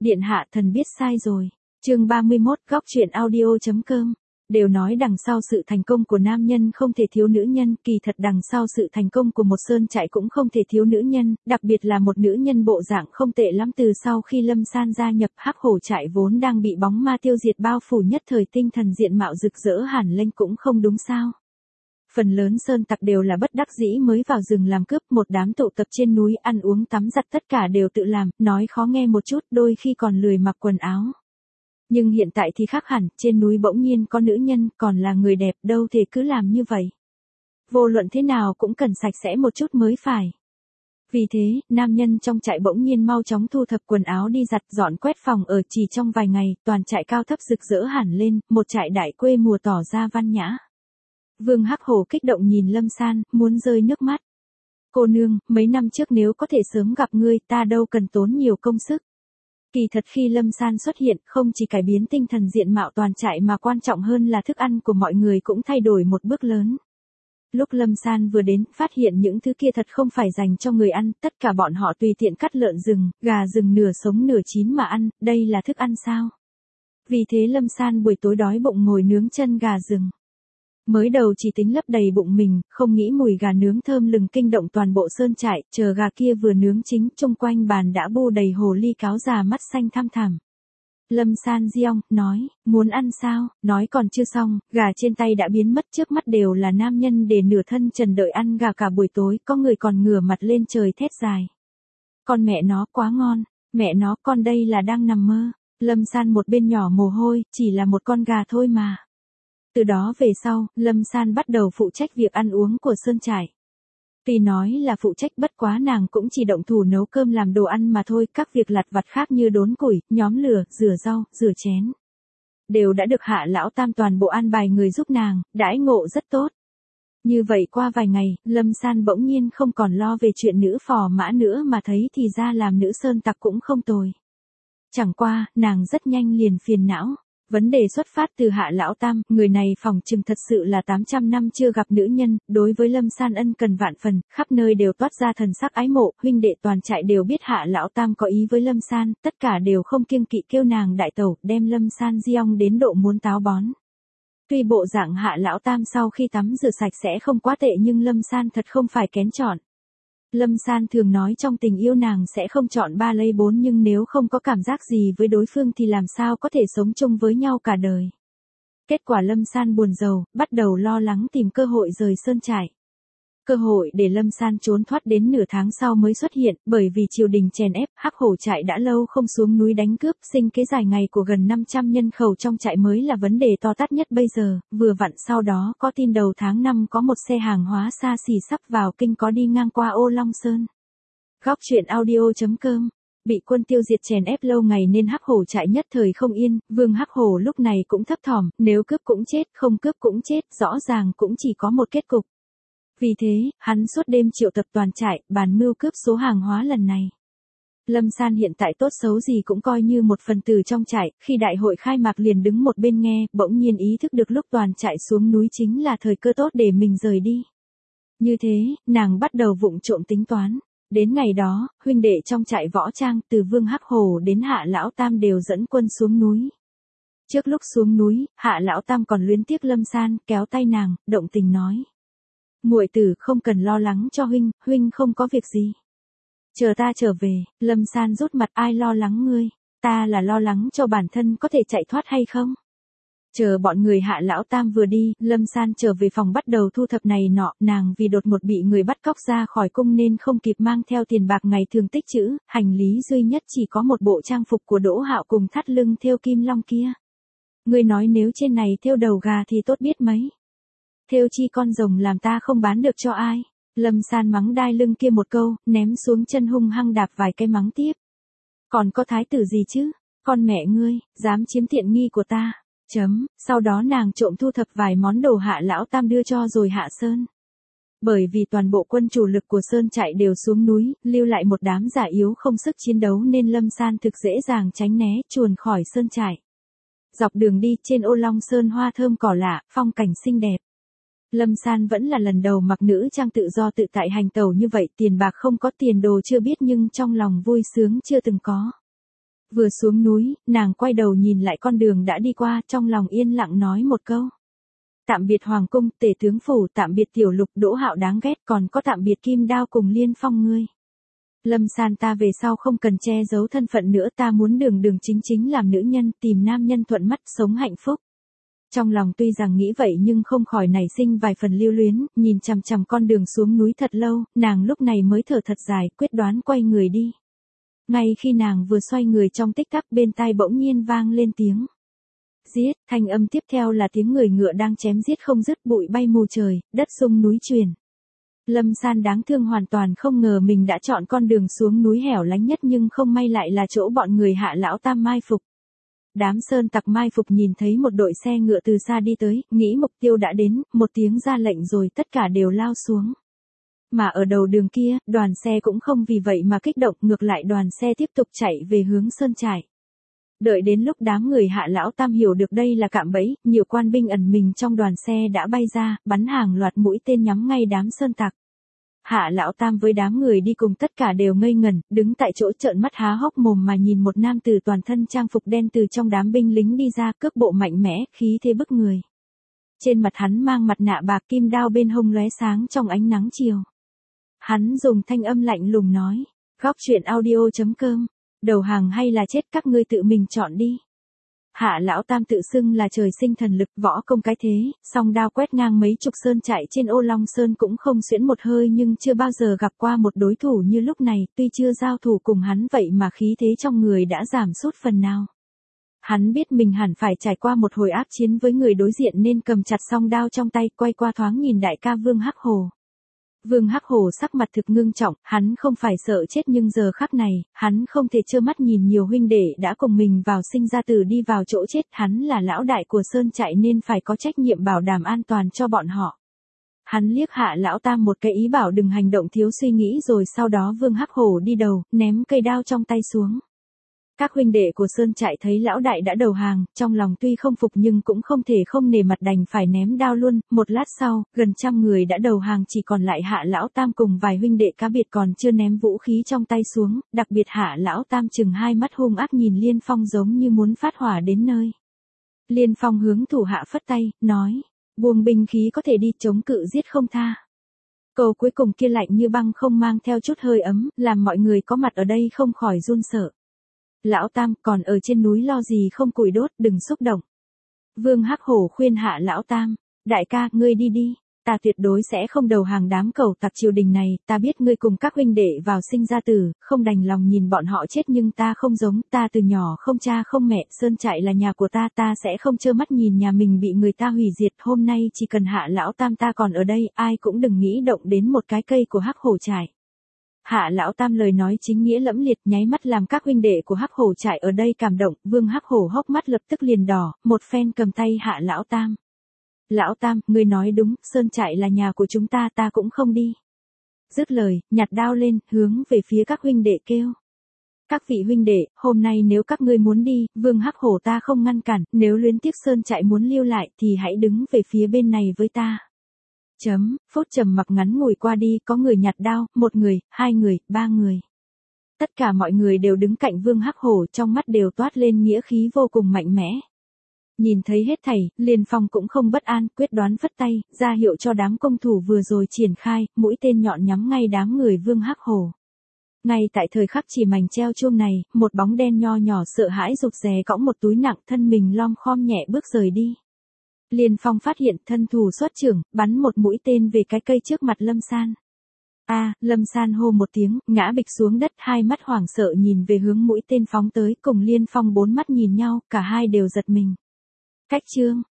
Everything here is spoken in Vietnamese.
Điện hạ thần biết sai rồi. Chương 31, góc truyện audio.com. Đều nói đằng sau sự thành công của nam nhân không thể thiếu nữ nhân, kỳ thật đằng sau sự thành công của một sơn trại cũng không thể thiếu nữ nhân, đặc biệt là một nữ nhân bộ dạng không tệ lắm. Từ sau khi Lâm San gia nhập, Hắc Hổ trại vốn đang bị bóng ma tiêu diệt bao phủ, nhất thời tinh thần diện mạo rực rỡ hẳn lên, cũng không đúng sao. Phần lớn sơn tặc đều là bất đắc dĩ mới vào rừng làm cướp, một đám tụ tập trên núi ăn uống tắm giặt tất cả đều tự làm, nói khó nghe một chút, đôi khi còn lười mặc quần áo. Nhưng hiện tại thì khác hẳn, trên núi bỗng nhiên có nữ nhân, còn là người đẹp, đâu thể cứ làm như vậy. Vô luận thế nào cũng cần sạch sẽ một chút mới phải. Vì thế, nam nhân trong trại bỗng nhiên mau chóng thu thập quần áo đi giặt dọn quét phòng ở, chỉ trong vài ngày, toàn trại cao thấp rực rỡ hẳn lên, một trại đại quê mùa tỏ ra văn nhã. Vương Hắc Hổ kích động nhìn Lâm San, muốn rơi nước mắt. Cô nương, mấy năm trước nếu có thể sớm gặp ngươi, ta đâu cần tốn nhiều công sức. Kỳ thật khi Lâm San xuất hiện, không chỉ cải biến tinh thần diện mạo toàn trại mà quan trọng hơn là thức ăn của mọi người cũng thay đổi một bước lớn. Lúc Lâm San vừa đến, phát hiện những thứ kia thật không phải dành cho người ăn, tất cả bọn họ tùy tiện cắt lợn rừng, gà rừng nửa sống nửa chín mà ăn, đây là thức ăn sao? Vì thế Lâm San buổi tối đói bụng ngồi nướng chân gà rừng. Mới đầu chỉ tính lấp đầy bụng mình, không nghĩ mùi gà nướng thơm lừng kinh động toàn bộ sơn trại, chờ gà kia vừa nướng chín, chung quanh bàn đã bu đầy hồ ly cáo già mắt xanh thăm thẳm. Lâm San giong, nói, muốn ăn sao, nói còn chưa xong, gà trên tay đã biến mất, trước mắt đều là nam nhân để nửa thân trần đợi ăn gà cả buổi tối, có người còn ngửa mặt lên trời thét dài. Con mẹ nó quá ngon, mẹ nó con đây là đang nằm mơ, Lâm San một bên nhỏ mồ hôi, chỉ là một con gà thôi mà. Từ đó về sau, Lâm San bắt đầu phụ trách việc ăn uống của sơn trại. Tuy nói là phụ trách, bất quá nàng cũng chỉ động thủ nấu cơm làm đồ ăn mà thôi, các việc lặt vặt khác như đốn củi, nhóm lửa, rửa rau, rửa chén. Đều đã được Hạ Lão Tam toàn bộ an bài người giúp nàng, đãi ngộ rất tốt. Như vậy qua vài ngày, Lâm San bỗng nhiên không còn lo về chuyện nữ phò mã nữa mà thấy thì ra làm nữ sơn tặc cũng không tồi. Chẳng qua, nàng rất nhanh liền phiền não. Vấn đề xuất phát từ Hạ Lão Tam, người này phỏng chừng thật sự là 800 năm chưa gặp nữ nhân, đối với Lâm San ân cần vạn phần, khắp nơi đều toát ra thần sắc ái mộ, huynh đệ toàn trại đều biết Hạ Lão Tam có ý với Lâm San, tất cả đều không kiêng kỵ kêu nàng đại tẩu, đem Lâm San giong đến độ muốn táo bón. Tuy bộ dạng Hạ Lão Tam sau khi tắm rửa sạch sẽ không quá tệ nhưng Lâm San thật không phải kén chọn. Lâm San thường nói trong tình yêu nàng sẽ không chọn 3 lấy 4, nhưng nếu không có cảm giác gì với đối phương thì làm sao có thể sống chung với nhau cả đời. Kết quả Lâm San buồn rầu, bắt đầu lo lắng tìm cơ hội rời sơn trại. Cơ hội để Lâm San trốn thoát đến nửa tháng sau mới xuất hiện, bởi vì triều đình chèn ép, Hắc Hổ trại đã lâu không xuống núi đánh cướp, sinh kế dài ngày của gần 500 nhân khẩu trong trại mới là vấn đề to tát nhất bây giờ, vừa vặn sau đó có tin đầu tháng 5 có một xe hàng hóa xa xỉ sắp vào kinh có đi ngang qua Ô Long Sơn. Góc truyện audio.com. Bị quân tiêu diệt chèn ép lâu ngày nên Hắc Hổ trại nhất thời không yên, Vương Hắc Hổ lúc này cũng thấp thỏm, nếu cướp cũng chết, không cướp cũng chết, rõ ràng cũng chỉ có một kết cục. Vì thế, hắn suốt đêm triệu tập toàn trại, bàn mưu cướp số hàng hóa lần này. Lâm San hiện tại tốt xấu gì cũng coi như một phần tử trong trại, khi đại hội khai mạc liền đứng một bên nghe, bỗng nhiên ý thức được lúc toàn trại xuống núi chính là thời cơ tốt để mình rời đi. Như thế, nàng bắt đầu vụng trộm tính toán. Đến ngày đó, huynh đệ trong trại võ trang từ Vương Hắc Hổ đến Hạ Lão Tam đều dẫn quân xuống núi. Trước lúc xuống núi, Hạ Lão Tam còn luyến tiếc Lâm San, kéo tay nàng, động tình nói. Muội tử không cần lo lắng cho huynh, huynh không có việc gì. Chờ ta trở về, Lâm San rút mặt, ai lo lắng ngươi, ta là lo lắng cho bản thân có thể chạy thoát hay không. Chờ bọn người Hạ Lão Tam vừa đi, Lâm San trở về phòng bắt đầu thu thập này nọ, nàng vì đột ngột bị người bắt cóc ra khỏi cung nên không kịp mang theo tiền bạc ngày thường tích trữ, hành lý duy nhất chỉ có một bộ trang phục của Đỗ Hạo cùng thắt lưng thêu kim long kia. Ngươi nói nếu trên này thêu đầu gà thì tốt biết mấy. Thêu chi con rồng làm ta không bán được cho ai. Lâm San mắng đai lưng kia một câu, ném xuống chân hung hăng đạp vài cái mắng tiếp. Còn có thái tử gì chứ? Con mẹ ngươi, dám chiếm tiện nghi của ta. Sau đó nàng trộm thu thập vài món đồ Hạ Lão Tam đưa cho rồi hạ sơn. Bởi vì toàn bộ quân chủ lực của sơn trại đều xuống núi, lưu lại một đám già yếu không sức chiến đấu nên Lâm San thực dễ dàng tránh né, chuồn khỏi sơn trại. Dọc đường đi trên Ô Long Sơn hoa thơm cỏ lạ, phong cảnh xinh đẹp. Lâm San vẫn là lần đầu mặc nữ trang tự do tự tại hành tẩu như vậy, tiền bạc không có, tiền đồ chưa biết nhưng trong lòng vui sướng chưa từng có. Vừa xuống núi, nàng quay đầu nhìn lại con đường đã đi qua, trong lòng yên lặng nói một câu. Tạm biệt Hoàng cung, Tể tướng phủ, tạm biệt Tiểu Lục, Đỗ Hạo đáng ghét, còn có tạm biệt Kim Đao cùng Liên Phong ngươi. Lâm San, ta về sau không cần che giấu thân phận nữa, ta muốn đường đường chính chính làm nữ nhân, tìm nam nhân thuận mắt, sống hạnh phúc. Trong lòng tuy rằng nghĩ vậy nhưng không khỏi nảy sinh vài phần lưu luyến, nhìn chằm chằm con đường xuống núi thật lâu, nàng lúc này mới thở thật dài, quyết đoán quay người đi. Ngay khi nàng vừa xoay người trong tích tắc, bên tai bỗng nhiên vang lên tiếng. Giết, thanh âm tiếp theo là tiếng người ngựa đang chém giết không dứt, bụi bay mù trời, đất rung núi chuyển. Lâm San đáng thương hoàn toàn không ngờ mình đã chọn con đường xuống núi hẻo lánh nhất, nhưng không may lại là chỗ bọn người Hạ lão tam mai phục. Đám sơn tặc mai phục nhìn thấy một đội xe ngựa từ xa đi tới, nghĩ mục tiêu đã đến, một tiếng ra lệnh rồi tất cả đều lao xuống. Mà ở đầu đường kia, đoàn xe cũng không vì vậy mà kích động, ngược lại đoàn xe tiếp tục chạy về hướng sơn trại. Đợi đến lúc đám người Hạ lão tam hiểu được đây là cạm bẫy, nhiều quan binh ẩn mình trong đoàn xe đã bay ra, bắn hàng loạt mũi tên nhắm ngay đám sơn tặc. Hạ lão tam với đám người đi cùng tất cả đều ngây ngẩn, đứng tại chỗ trợn mắt há hốc mồm mà nhìn một nam tử toàn thân trang phục đen từ trong đám binh lính đi ra, cước bộ mạnh mẽ, khí thế bức người. Trên mặt hắn mang mặt nạ bạc, kim đao bên hông lóe sáng trong ánh nắng chiều. Hắn dùng thanh âm lạnh lùng nói, góc truyện audio.com, đầu hàng hay là chết các ngươi tự mình chọn đi. Hạ lão tam tự xưng là trời sinh thần lực, võ công cái thế, song đao quét ngang mấy chục sơn trại trên Ô Long Sơn cũng không xuyễn một hơi, nhưng chưa bao giờ gặp qua một đối thủ như lúc này, tuy chưa giao thủ cùng hắn vậy mà khí thế trong người đã giảm sút phần nào. Hắn biết mình hẳn phải trải qua một hồi ác chiến với người đối diện nên cầm chặt song đao trong tay, quay qua thoáng nhìn đại ca Vương Hắc Hổ. Vương Hắc Hổ sắc mặt thực ngưng trọng, hắn không phải sợ chết nhưng giờ khắc này, hắn không thể trơ mắt nhìn nhiều huynh đệ đã cùng mình vào sinh ra tử đi vào chỗ chết, hắn là lão đại của sơn trại nên phải có trách nhiệm bảo đảm an toàn cho bọn họ. Hắn liếc Hạ lão tam một cái ý bảo đừng hành động thiếu suy nghĩ, rồi sau đó Vương Hắc Hổ đi đầu, ném cây đao trong tay xuống. Các huynh đệ của sơn trại thấy lão đại đã đầu hàng, trong lòng tuy không phục nhưng cũng không thể không nề mặt đành phải ném đao luôn. Một lát sau, gần 100 người đã đầu hàng, chỉ còn lại Hạ lão tam cùng vài huynh đệ cá biệt còn chưa ném vũ khí trong tay xuống, đặc biệt Hạ lão tam chừng hai mắt hung ác nhìn Liên Phong giống như muốn phát hỏa đến nơi. Liên Phong hướng thủ hạ phất tay, nói, buông binh khí có thể đi, chống cự giết không tha. Câu cuối cùng kia lạnh như băng không mang theo chút hơi ấm, làm mọi người có mặt ở đây không khỏi run sợ. Lão tam, còn ở trên núi lo gì không củi đốt, đừng xúc động. Vương Hắc Hổ khuyên Hạ lão tam, đại ca, ngươi đi đi, ta tuyệt đối sẽ không đầu hàng đám cẩu tặc triều đình này, ta biết ngươi cùng các huynh đệ vào sinh ra tử, không đành lòng nhìn bọn họ chết nhưng ta không giống, ta từ nhỏ không cha không mẹ, sơn trại là nhà của ta, ta sẽ không trơ mắt nhìn nhà mình bị người ta hủy diệt, hôm nay chỉ cần Hạ lão tam ta còn ở đây, ai cũng đừng nghĩ động đến một cái cây của Hắc Hổ trại. Hạ lão tam lời nói chính nghĩa lẫm liệt, nháy mắt làm các huynh đệ của Hắc Hổ trại ở đây cảm động, Vương Hắc Hổ hốc mắt lập tức liền đỏ, một phen cầm tay Hạ lão tam. Lão tam, ngươi nói đúng, sơn trại là nhà của chúng ta, ta cũng không đi. Dứt lời, nhặt đao lên, hướng về phía các huynh đệ kêu. Các vị huynh đệ, hôm nay nếu các ngươi muốn đi, Vương Hắc Hổ ta không ngăn cản, nếu luyến tiếc sơn trại muốn lưu lại thì hãy đứng về phía bên này với ta. Phút trầm mặc ngắn ngủi qua đi, có người nhặt đao, một người, hai người, ba người. Tất cả mọi người đều đứng cạnh Vương Hắc Hổ, trong mắt đều toát lên nghĩa khí vô cùng mạnh mẽ. Nhìn thấy hết thảy, Liên Phong cũng không bất an, quyết đoán phất tay, ra hiệu cho đám công thủ vừa rồi triển khai, mũi tên nhọn nhắm ngay đám người Vương Hắc Hổ. Ngay tại thời khắc chỉ mảnh treo chuông này, một bóng đen nho nhỏ sợ hãi rụt rè cõng một túi nặng, thân mình lom khom nhẹ bước rời đi. Liên Phong phát hiện, thân thủ xuất trưởng, bắn một mũi tên về cái cây trước mặt Lâm San. Lâm San hô một tiếng, ngã bịch xuống đất, hai mắt hoảng sợ nhìn về hướng mũi tên phóng tới, cùng Liên Phong bốn mắt nhìn nhau, cả hai đều giật mình. Cách chương